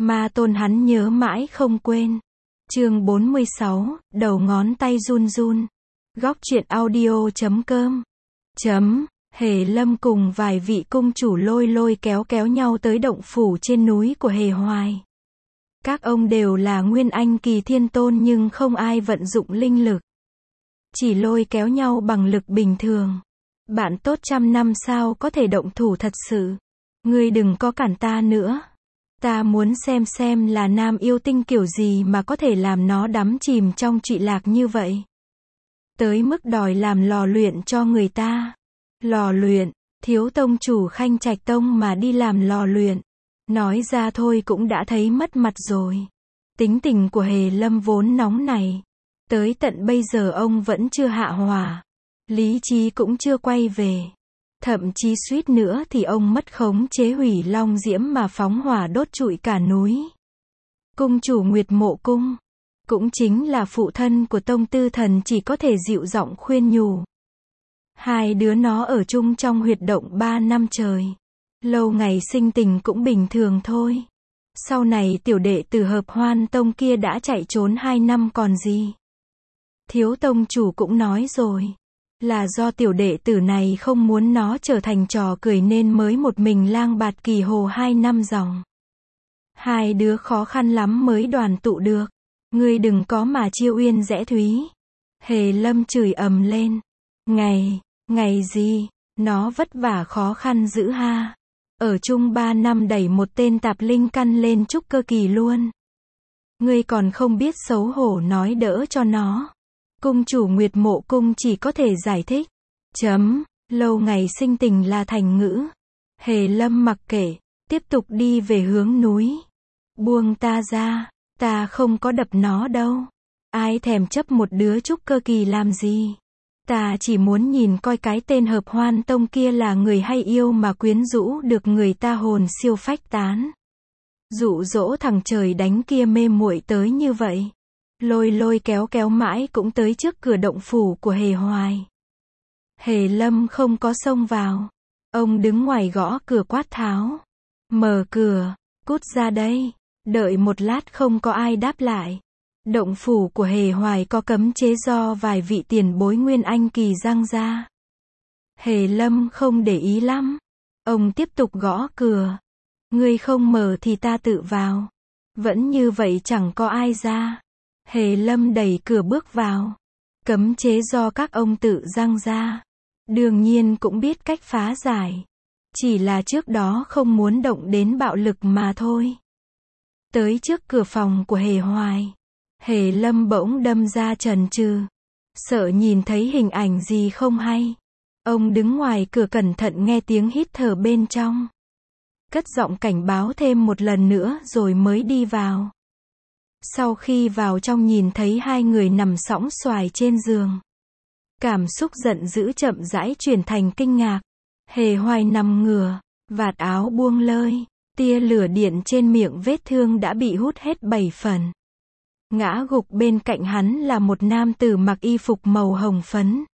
Ma tôn hắn nhớ mãi không quên. Chương 46, đầu ngón tay run run. Góc truyện audio.com. Hề Lâm cùng vài vị cung chủ lôi lôi kéo kéo nhau tới động phủ trên núi của Hề Hoài. Các ông đều là nguyên anh kỳ thiên tôn nhưng không ai vận dụng linh lực. Chỉ lôi kéo nhau bằng lực bình thường. Bạn tốt 100 năm sao có thể động thủ thật sự. Ngươi đừng có cản ta nữa. Ta muốn xem là nam yêu tinh kiểu gì mà có thể làm nó đắm chìm trong trụy lạc như vậy. Tới mức đòi làm lò luyện cho người ta. Lò luyện, thiếu tông chủ Khanh Trạch Tông mà đi làm lò luyện. Nói ra thôi cũng đã thấy mất mặt rồi. Tính tình của Hề Lâm vốn nóng này. Tới tận bây giờ ông vẫn chưa hạ hỏa. Lý trí cũng chưa quay về. Thậm chí suýt nữa thì ông mất khống chế hủy long diễm mà phóng hỏa đốt trụi cả núi. Cung chủ Nguyệt Mộ Cung, cũng chính là phụ thân của Tông Tư Thần chỉ có thể dịu giọng khuyên nhủ. Hai đứa nó ở chung trong huyệt động 3 năm trời. Lâu ngày sinh tình cũng bình thường thôi. Sau này tiểu đệ tử Hợp Hoan Tông kia đã chạy trốn 2 năm còn gì. Thiếu tông chủ cũng nói rồi. Là do tiểu đệ tử này không muốn nó trở thành trò cười nên mới một mình lang bạt kỳ hồ 2 năm dòng. Hai đứa khó khăn lắm mới đoàn tụ được. Ngươi đừng có mà chiêu uyên rẽ thúy. Hề Lâm chửi ầm lên. Ngày gì, nó vất vả khó khăn dữ ha. Ở chung 3 năm đẩy một tên tạp linh căn lên trúc cơ kỳ luôn. Ngươi còn không biết xấu hổ nói đỡ cho nó. Cung chủ Nguyệt Mộ Cung chỉ có thể giải thích. Lâu ngày sinh tình là thành ngữ. Hề Lâm mặc kệ, tiếp tục đi về hướng núi. Buông ta ra, ta không có đập nó đâu. Ai thèm chấp một đứa trúc cơ kỳ làm gì. Ta chỉ muốn nhìn coi cái tên Hợp Hoan Tông kia là người hay yêu mà quyến rũ được người ta hồn siêu phách tán. Dụ dỗ thằng trời đánh kia mê muội tới như vậy. Lôi lôi kéo kéo mãi cũng tới trước cửa động phủ của Hề Hoài. Hề Lâm không có xông vào. Ông đứng ngoài gõ cửa quát tháo. Mở cửa, cút ra đây. Đợi một lát không có ai đáp lại. Động phủ của Hề Hoài có cấm chế do vài vị tiền bối nguyên anh kỳ giăng ra. Hề Lâm không để ý lắm. Ông tiếp tục gõ cửa. Ngươi không mở thì ta tự vào. Vẫn như vậy chẳng có ai ra. Hề Lâm đẩy cửa bước vào. Cấm chế do các ông tự giăng ra. Đương nhiên cũng biết cách phá giải. Chỉ là trước đó không muốn động đến bạo lực mà thôi. Tới trước cửa phòng của Hề Hoài. Hề Lâm bỗng đâm ra chần chừ. Sợ nhìn thấy hình ảnh gì không hay. Ông đứng ngoài cửa cẩn thận nghe tiếng hít thở bên trong. Cất giọng cảnh báo thêm một lần nữa rồi mới đi vào. Sau khi vào trong nhìn thấy hai người nằm sõng xoài trên giường. Cảm xúc giận dữ chậm rãi chuyển thành kinh ngạc. Hề Hoài nằm ngửa, vạt áo buông lơi, tia lửa điện trên miệng vết thương đã bị hút hết 7 phần. Ngã gục bên cạnh hắn là một nam tử mặc y phục màu hồng phấn.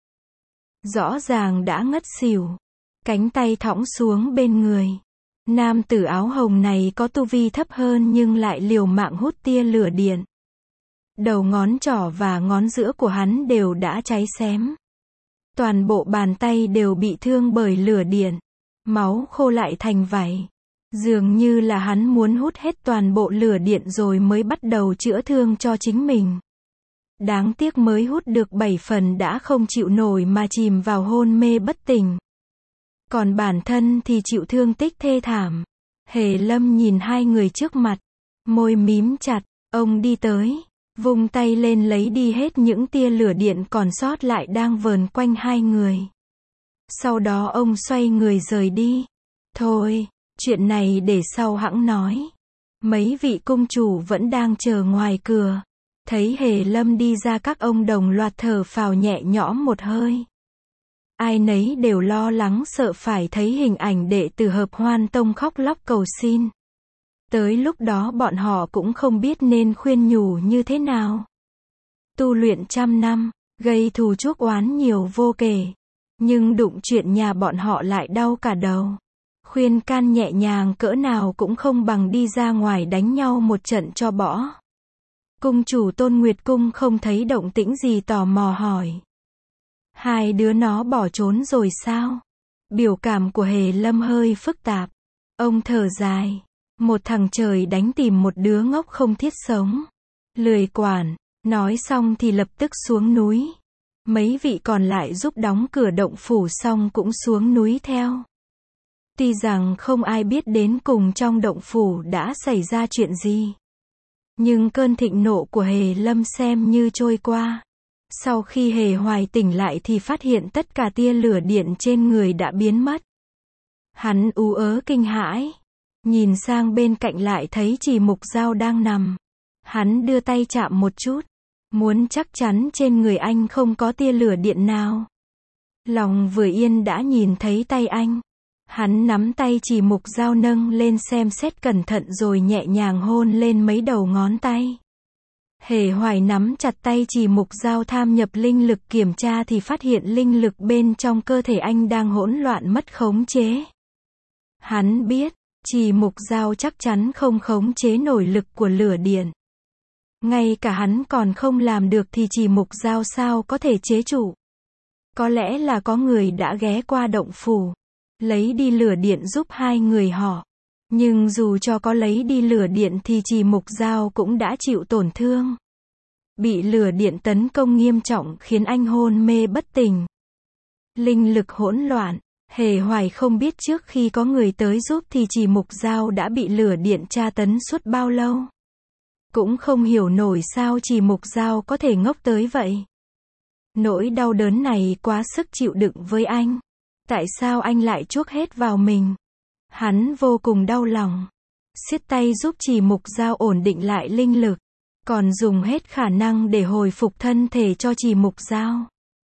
Rõ ràng đã ngất xỉu, cánh tay thõng xuống bên người. Nam tử áo hồng này có tu vi thấp hơn nhưng lại liều mạng hút tia lửa điện. Đầu ngón trỏ và ngón giữa của hắn đều đã cháy xém. Toàn bộ bàn tay đều bị thương bởi lửa điện. Máu khô lại thành vảy. Dường như là hắn muốn hút hết toàn bộ lửa điện rồi mới bắt đầu chữa thương cho chính mình. Đáng tiếc mới hút được 7 phần đã không chịu nổi mà chìm vào hôn mê bất tỉnh. Còn bản thân thì chịu thương tích thê thảm. Hề Lâm nhìn hai người trước mặt. Môi mím chặt. Ông đi tới. Vung tay lên lấy đi hết những tia lửa điện còn sót lại đang vờn quanh hai người. Sau đó ông xoay người rời đi. Thôi, chuyện này để sau hẵng nói. Mấy vị cung chủ vẫn đang chờ ngoài cửa. Thấy Hề Lâm đi ra các ông đồng loạt thở phào nhẹ nhõm một hơi. Ai nấy đều lo lắng sợ phải thấy hình ảnh đệ tử Hợp Hoan Tông khóc lóc cầu xin. Tới lúc đó bọn họ cũng không biết nên khuyên nhủ như thế nào. Tu luyện 100 năm, gây thù chuốc oán nhiều vô kể. Nhưng đụng chuyện nhà bọn họ lại đau cả đầu. Khuyên can nhẹ nhàng cỡ nào cũng không bằng đi ra ngoài đánh nhau một trận cho bỏ. Cung chủ Tôn Nguyệt Cung không thấy động tĩnh gì tò mò hỏi. Hai đứa nó bỏ trốn rồi sao? Biểu cảm của Hề Lâm hơi phức tạp. Ông thở dài. Một thằng trời đánh tìm một đứa ngốc không thiết sống. Lười quản. Nói xong thì lập tức xuống núi. Mấy vị còn lại giúp đóng cửa động phủ xong cũng xuống núi theo. Tuy rằng không ai biết đến cùng trong động phủ đã xảy ra chuyện gì. Nhưng cơn thịnh nộ của Hề Lâm xem như trôi qua. Sau khi Hề Hoài tỉnh lại thì phát hiện tất cả tia lửa điện trên người đã biến mất. Hắn ú ớ kinh hãi. Nhìn sang bên cạnh lại thấy Trì Mục Dao đang nằm. Hắn đưa tay chạm một chút. Muốn chắc chắn trên người anh không có tia lửa điện nào. Lòng vừa yên đã nhìn thấy tay anh. Hắn nắm tay Trì Mục Dao nâng lên xem xét cẩn thận rồi nhẹ nhàng hôn lên mấy đầu ngón tay. Hề Hoài nắm chặt tay Trì Mục Dao tham nhập linh lực kiểm tra thì phát hiện linh lực bên trong cơ thể anh đang hỗn loạn mất khống chế. Hắn biết, Trì Mục Dao chắc chắn không khống chế nổi lực của lửa điện. Ngay cả hắn còn không làm được thì Trì Mục Dao sao có thể chế trụ. Có lẽ là có người đã ghé qua động phủ, lấy đi lửa điện giúp hai người họ. Nhưng dù cho có lấy đi lửa điện thì Trì Mục Dao cũng đã chịu tổn thương. Bị lửa điện tấn công nghiêm trọng khiến anh hôn mê bất tỉnh. Linh lực hỗn loạn. Hề Hoài không biết trước khi có người tới giúp thì Trì Mục Dao đã bị lửa điện tra tấn suốt bao lâu. Cũng không hiểu nổi sao Trì Mục Dao có thể ngốc tới vậy. Nỗi đau đớn này quá sức chịu đựng với anh. Tại sao anh lại chuốc hết vào mình? Hắn vô cùng đau lòng. Siết tay giúp Trì Mục Dao ổn định lại linh lực. Còn dùng hết khả năng để hồi phục thân thể cho Trì Mục Dao.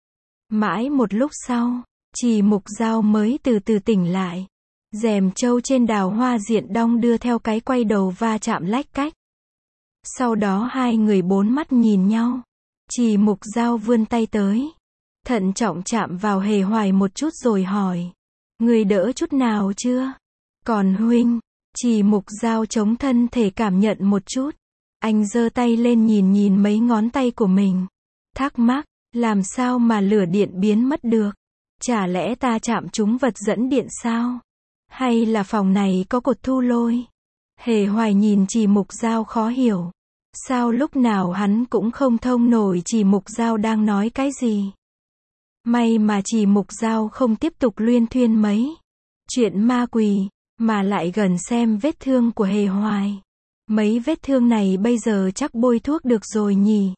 Mãi một lúc sau, Trì Mục Dao mới từ từ tỉnh lại. Rèm trâu trên đào hoa diện đong đưa theo cái quay đầu va chạm lách cách. Sau đó hai người bốn mắt nhìn nhau. Trì Mục Dao vươn tay tới. Thận trọng chạm vào Hề Hoài một chút rồi hỏi. Người đỡ chút nào chưa? Còn huynh? Trì Mục Dao chống thân thể cảm nhận một chút. Anh giơ tay lên nhìn nhìn mấy ngón tay của mình. Thắc mắc, làm sao mà lửa điện biến mất được? Chả lẽ ta chạm trúng vật dẫn điện sao? Hay là phòng này có cột thu lôi? Hề Hoài nhìn Trì Mục Dao khó hiểu. Sao lúc nào hắn cũng không thông nổi Trì Mục Dao đang nói cái gì? May mà Trì Mục Dao không tiếp tục luyên thuyên mấy chuyện ma quỷ, mà lại gần xem vết thương của Hề Hoài. Mấy vết thương này bây giờ chắc bôi thuốc được rồi nhỉ?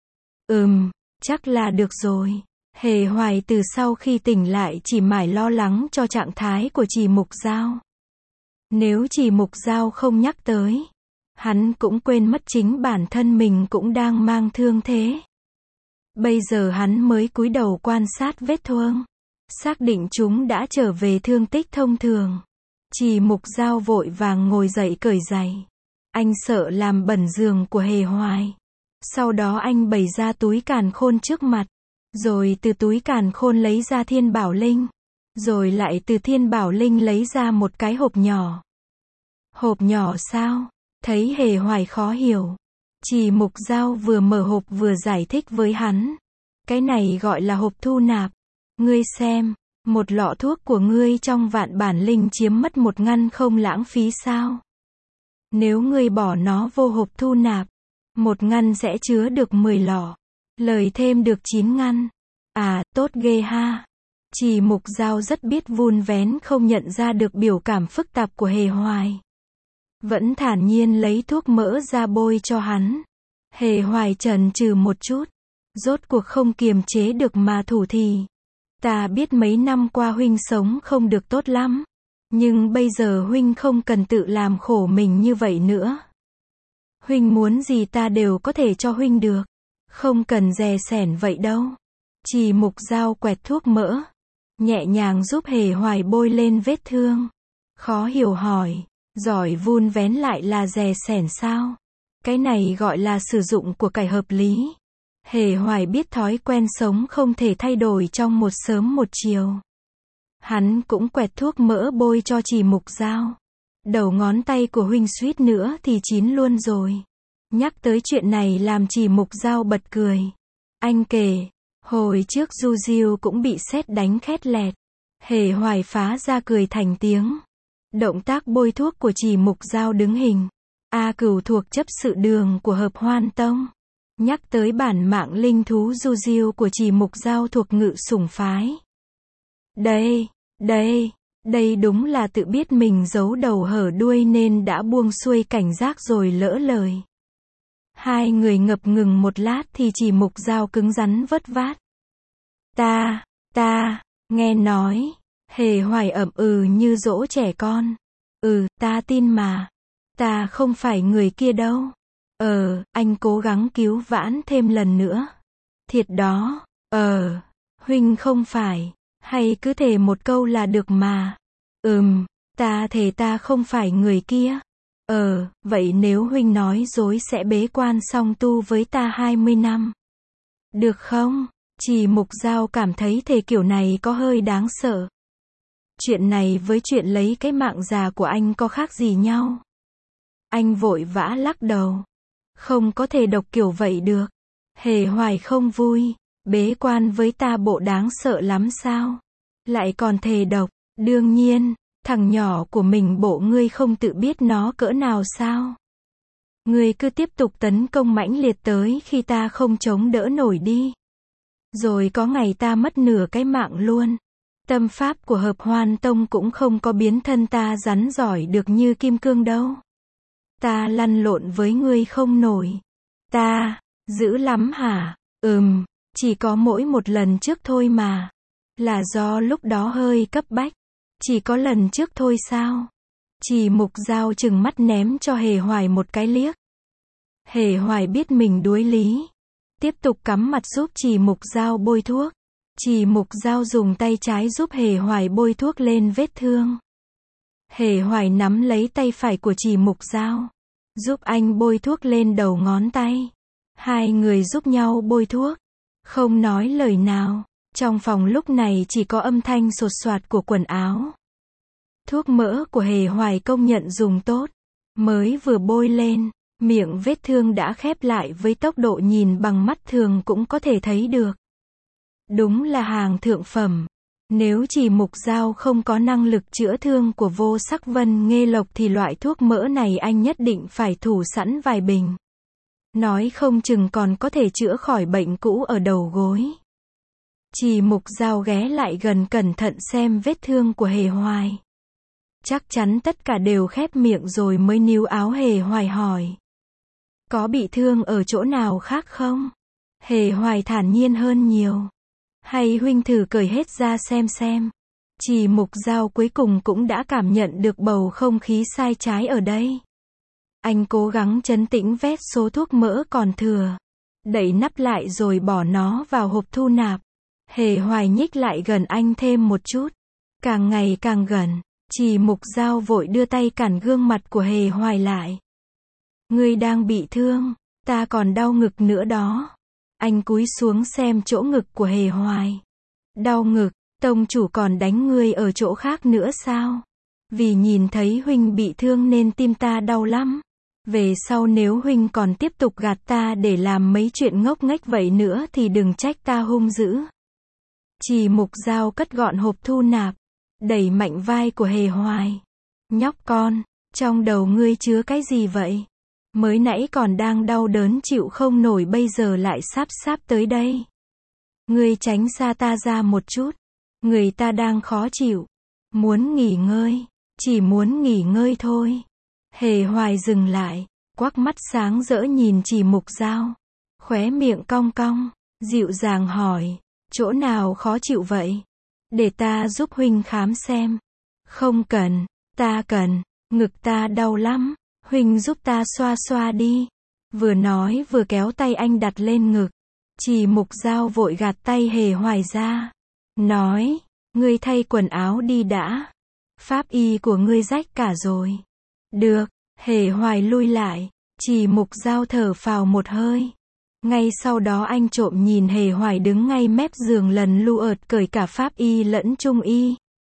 Chắc là được rồi. Hề Hoài từ sau khi tỉnh lại chỉ mải lo lắng cho trạng thái của Trì Mục Dao. Nếu Trì Mục Dao không nhắc tới, hắn cũng quên mất chính bản thân mình cũng đang mang thương thế. Bây giờ hắn mới cúi đầu quan sát vết thương, xác định chúng đã trở về thương tích thông thường. Trì Mục Dao vội vàng ngồi dậy cởi giày. Anh sợ làm bẩn giường của Hề Hoài. Sau đó anh bày ra túi càn khôn trước mặt. Rồi từ túi càn khôn lấy ra Thiên Bảo Linh. Rồi lại từ Thiên Bảo Linh lấy ra một cái hộp nhỏ. Hộp nhỏ sao? Thấy Hề Hoài khó hiểu. Trì Mục Dao vừa mở hộp vừa giải thích với hắn. Cái này gọi là hộp thu nạp. Ngươi xem, một lọ thuốc của ngươi trong vạn bản linh chiếm mất một ngăn không lãng phí sao? Nếu ngươi bỏ nó vô hộp thu nạp, một ngăn sẽ chứa được 10 lọ. Lời thêm được 9 ngăn. À, tốt ghê ha. Trì Mục Dao rất biết vun vén không nhận ra được biểu cảm phức tạp của Hề Hoài. Vẫn thản nhiên lấy thuốc mỡ ra bôi cho hắn. Hề Hoài chần chừ một chút. Rốt cuộc không kiềm chế được mà thủ thỉ. Ta biết mấy năm qua huynh sống không được tốt lắm. Nhưng bây giờ huynh không cần tự làm khổ mình như vậy nữa. Huynh muốn gì ta đều có thể cho huynh được. Không cần dè sẻn vậy đâu. Trì Mục Dao quẹt thuốc mỡ. Nhẹ nhàng giúp Hề Hoài bôi lên vết thương. Khó hiểu hỏi. Giỏi vun vén lại là dè sẻn sao? Cái này gọi là sử dụng của cải hợp lý. Hề Hoài biết thói quen sống không thể thay đổi trong một sớm một chiều. Hắn cũng quẹt thuốc mỡ bôi cho Trì Mục Dao. Đầu ngón tay của huynh suýt nữa thì chín luôn rồi. Nhắc tới chuyện này làm Trì Mục Dao bật cười. Anh kể, hồi trước Du Diêu cũng bị sét đánh khét lẹt. Hề Hoài phá ra cười thành tiếng. Động tác bôi thuốc của Trì Mục Dao đứng hình. A Cửu thuộc chấp sự đường của Hợp Hoan Tông. Nhắc tới bản mạng linh thú Du Diêu của Trì Mục Dao thuộc Ngự Sủng phái. Đây đúng là tự biết mình giấu đầu hở đuôi nên đã buông xuôi cảnh giác rồi lỡ lời. Hai người ngập ngừng một lát thì Trì Mục Dao cứng rắn vất vát. Ta, nghe nói. Hề Hoài ậm như dỗ trẻ con. Ta tin mà. Ta không phải người kia đâu. Anh cố gắng cứu vãn thêm lần nữa. Thiệt đó. Huynh không phải. Hay cứ thề một câu là được mà. Ta thề ta không phải người kia. Vậy nếu huynh nói dối sẽ bế quan song tu với ta 20 năm. Được không? Trì Mục Dao cảm thấy thề kiểu này có hơi đáng sợ. Chuyện này với chuyện lấy cái mạng già của anh có khác gì nhau? Anh vội vã lắc đầu. Không có thể độc kiểu vậy được. Hề Hoài không vui. Bế quan với ta bộ đáng sợ lắm sao? Lại còn thề độc. Đương nhiên, thằng nhỏ của mình bộ ngươi không tự biết nó cỡ nào sao? Ngươi cứ tiếp tục tấn công mãnh liệt tới khi ta không chống đỡ nổi đi. Rồi có ngày ta mất nửa cái mạng luôn. Tâm pháp của Hợp Hoan Tông cũng không có biến thân ta rắn giỏi được như kim cương đâu. Ta lăn lộn với ngươi không nổi. Ta, dữ lắm hả? Chỉ có mỗi một lần trước thôi mà. Là do lúc đó hơi cấp bách. Chỉ có lần trước thôi sao? Trì Mục Dao trừng mắt ném cho Hề Hoài một cái liếc. Hề Hoài biết mình đuối lý. Tiếp tục cắm mặt giúp Trì Mục Dao bôi thuốc. Trì Mục Dao dùng tay trái giúp Hề Hoài bôi thuốc lên vết thương. Hề Hoài nắm lấy tay phải của Trì Mục Dao. Giúp anh bôi thuốc lên đầu ngón tay. Hai người giúp nhau bôi thuốc. Không nói lời nào. Trong phòng lúc này chỉ có âm thanh sột soạt của quần áo. Thuốc mỡ của Hề Hoài công nhận dùng tốt. Mới vừa bôi lên, miệng vết thương đã khép lại với tốc độ nhìn bằng mắt thường cũng có thể thấy được. Đúng là hàng thượng phẩm. Nếu Trì Mục Dao không có năng lực chữa thương của Vô Sắc Vân Nghê Lộc thì loại thuốc mỡ này anh nhất định phải thủ sẵn vài bình. Nói không chừng còn có thể chữa khỏi bệnh cũ ở đầu gối. Trì Mục Dao ghé lại gần cẩn thận xem vết thương của Hề Hoài. Chắc chắn tất cả đều khép miệng rồi mới níu áo Hề Hoài hỏi. Có bị thương ở chỗ nào khác không? Hề Hoài thản nhiên hơn nhiều. Hay huynh thử cởi hết ra xem. Trì Mục Dao cuối cùng cũng đã cảm nhận được bầu không khí sai trái ở đây. Anh cố gắng trấn tĩnh vét số thuốc mỡ còn thừa. Đậy nắp lại rồi bỏ nó vào hộp thu nạp. Hề Hoài nhích lại gần anh thêm một chút. Càng ngày càng gần. Trì Mục Dao vội đưa tay cản gương mặt của Hề Hoài lại. Ngươi đang bị thương. Ta còn đau ngực nữa đó. Anh cúi xuống xem chỗ ngực của Hề Hoài. Đau ngực, tông chủ còn đánh ngươi ở chỗ khác nữa sao? Vì nhìn thấy huynh bị thương nên tim ta đau lắm. Về sau nếu huynh còn tiếp tục gạt ta để làm mấy chuyện ngốc nghếch vậy nữa thì đừng trách ta hung dữ. Trì Mục Dao cất gọn hộp thu nạp. Đẩy mạnh vai của Hề Hoài. Nhóc con, trong đầu ngươi chứa cái gì vậy? Mới nãy còn đang đau đớn chịu không nổi bây giờ lại sáp tới đây. Ngươi tránh xa ta ra một chút. Người ta đang khó chịu. Muốn nghỉ ngơi. Chỉ muốn nghỉ ngơi thôi. Hề Hoài dừng lại. Quắc mắt sáng rỡ nhìn Trì Mục Dao. Khóe miệng cong cong. Dịu dàng hỏi. Chỗ nào khó chịu vậy? Để ta giúp huynh khám xem. Không cần. Ta cần. Ngực ta đau lắm. Huynh giúp ta xoa xoa đi. Vừa nói vừa kéo tay anh đặt lên ngực. Trì Mục Dao vội gạt tay Hề Hoài ra. Nói. Ngươi thay quần áo đi đã. Pháp y của ngươi rách cả rồi. Được. Hề Hoài lui lại. Trì Mục Dao thở phào một hơi. Ngay sau đó anh trộm nhìn Hề Hoài đứng ngay mép giường lần lu ợt cởi cả pháp y lẫn trung y.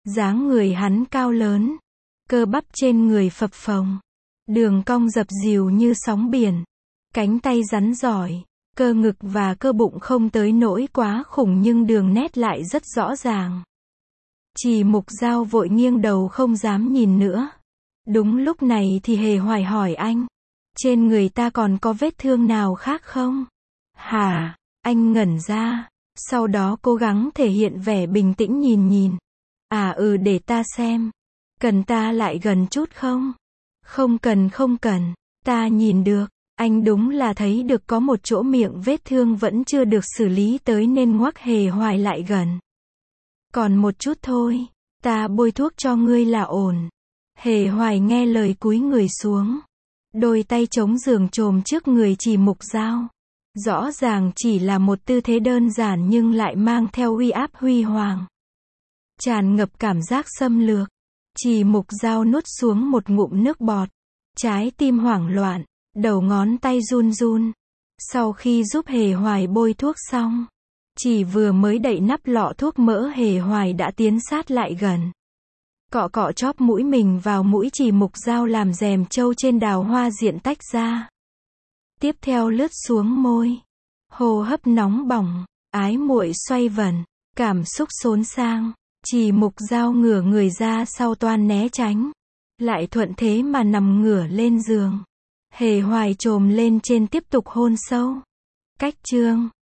Dáng người hắn cao lớn, cơ bắp trên người phập phồng, đường cong dập dìu như sóng biển, cánh tay rắn giỏi, cơ ngực và cơ bụng không tới nỗi quá khủng nhưng đường nét lại rất rõ ràng. Trì Mục Dao vội nghiêng đầu không dám nhìn nữa. Đúng lúc này thì Hề Hoài hỏi anh, trên người ta còn có vết thương nào khác không? Hả? Anh ngẩn ra, sau đó cố gắng thể hiện vẻ bình tĩnh nhìn. Để ta xem. Cần ta lại gần chút không? Không cần, ta nhìn được. Anh đúng là thấy được có một chỗ miệng vết thương vẫn chưa được xử lý tới nên ngoắc Hề Hoài lại gần. Còn một chút thôi, ta bôi thuốc cho ngươi là ổn. Hề Hoài nghe lời cúi người xuống. Đôi tay chống giường chồm trước người Trì Mục Dao. Rõ ràng chỉ là một tư thế đơn giản nhưng lại mang theo uy áp huy hoàng. Tràn ngập cảm giác xâm lược. Trì Mục Dao nuốt xuống một ngụm nước bọt. Trái tim hoảng loạn, đầu ngón tay run run. Sau khi giúp Hề Hoài bôi thuốc xong, chỉ vừa mới đậy nắp lọ thuốc mỡ Hề Hoài đã tiến sát lại gần. Cọ chóp mũi mình vào mũi Trì Mục Dao làm rèm trâu trên đào hoa diện tách ra. Tiếp theo lướt xuống môi. Hô hấp nóng bỏng, ái muội xoay vần, cảm xúc xốn sang. Trì Mục Dao ngửa người ra sau toan né tránh. Lại thuận thế mà nằm ngửa lên giường. Hề Hoài chồm lên trên tiếp tục hôn sâu. Cách chương